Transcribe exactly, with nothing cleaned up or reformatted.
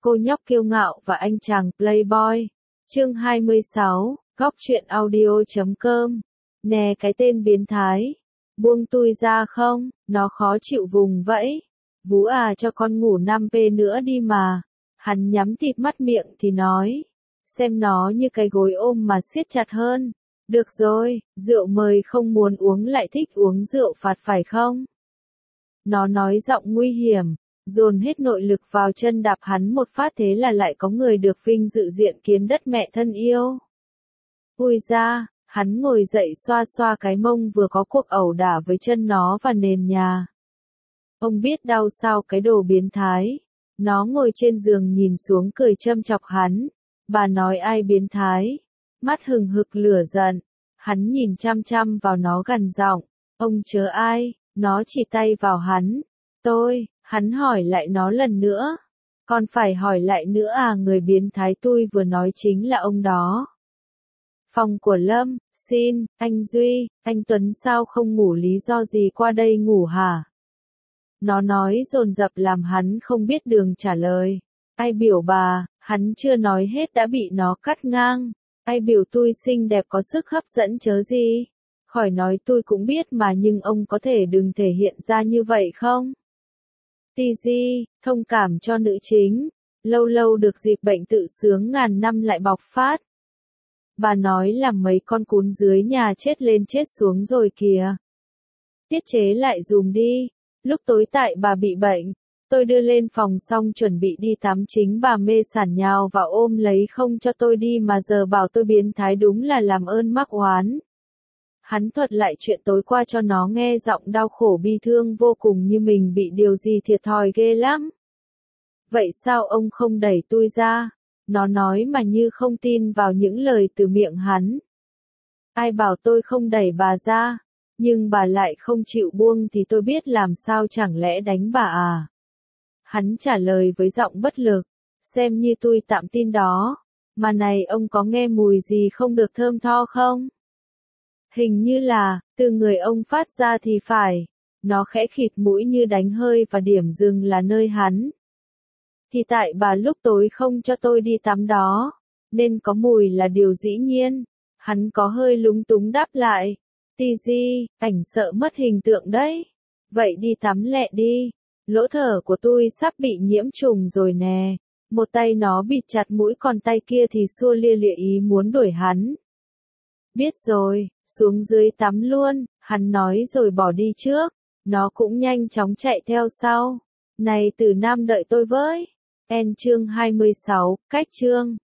Cô nhóc kiêu ngạo và anh chàng playboy. Chương hai mươi sáu, góc truyện audio chấm com. Nè cái tên biến thái. Buông tui ra không, nó khó chịu vùng vẫy. Vú à cho con ngủ năm pê nữa đi mà. Hắn nhắm thịt mắt miệng thì nói. Xem nó như cái gối ôm mà siết chặt hơn. Được rồi, rượu mời không muốn uống lại thích uống rượu phạt phải không? Nó nói giọng nguy hiểm, dồn hết nội lực vào chân đạp hắn một phát, thế là lại có người được vinh dự diện kiến đất mẹ thân yêu. Ui ra, hắn ngồi dậy xoa xoa cái mông vừa có cuộc ẩu đả với chân nó và nền nhà. Ông biết đau sao cái đồ biến thái. Nó ngồi trên giường nhìn xuống cười châm chọc hắn. Bà nói ai biến thái? Mắt hừng hực lửa giận. Hắn nhìn chăm chăm vào nó gằn giọng. Ông chớ ai? Nó chỉ tay vào hắn. Tôi, hắn hỏi lại nó lần nữa. Còn phải hỏi lại nữa à? Người biến thái tôi vừa nói chính là ông đó. Phòng của Lâm, xin, anh Duy, anh Tuấn sao không ngủ, lý do gì qua đây ngủ hả? Nó nói dồn dập làm hắn không biết đường trả lời. Ai biểu bà, hắn chưa nói hết đã bị nó cắt ngang. Ai biểu tôi xinh đẹp có sức hấp dẫn chớ gì? Khỏi nói tôi cũng biết mà, nhưng ông có thể đừng thể hiện ra như vậy không? Tì di, thông cảm cho nữ chính. Lâu lâu được dịp bệnh tự sướng ngàn năm lại bộc phát. Bà nói làm mấy con cún dưới nhà chết lên chết xuống rồi kìa. Tiết chế lại dùm đi. Lúc tối tại bà bị bệnh, tôi đưa lên phòng xong chuẩn bị đi tắm, chính bà mê sảng nhào vào ôm lấy không cho tôi đi mà giờ bảo tôi biến thái, đúng là làm ơn mắc oán. Hắn thuật lại chuyện tối qua cho nó nghe, giọng đau khổ bi thương vô cùng, như mình bị điều gì thiệt thòi ghê lắm. Vậy sao ông không đẩy tôi ra? Nó nói mà như không tin vào những lời từ miệng hắn. Ai bảo tôi không đẩy bà ra? Nhưng bà lại không chịu buông thì tôi biết làm sao, chẳng lẽ đánh bà à? Hắn trả lời với giọng bất lực. Xem như tôi tạm tin đó. Mà này, ông có nghe mùi gì không được thơm tho không? Hình như là, từ người ông phát ra thì phải. Nó khẽ khịt mũi như đánh hơi và điểm dừng là nơi hắn. Thì tại bà lúc tối không cho tôi đi tắm đó. Nên có mùi là điều dĩ nhiên. Hắn có hơi lúng túng đáp lại. Tì di, ảnh sợ mất hình tượng đấy. Vậy đi tắm lẹ đi. Lỗ thở của tôi sắp bị nhiễm trùng rồi nè. Một tay nó bịt chặt mũi, còn tay kia thì xua lia lịa ý muốn đuổi hắn. Biết rồi, xuống dưới tắm luôn, hắn nói rồi bỏ đi trước. Nó cũng nhanh chóng chạy theo sau. Này Từ Nam đợi tôi với. En chương hai mươi sáu, cách chương.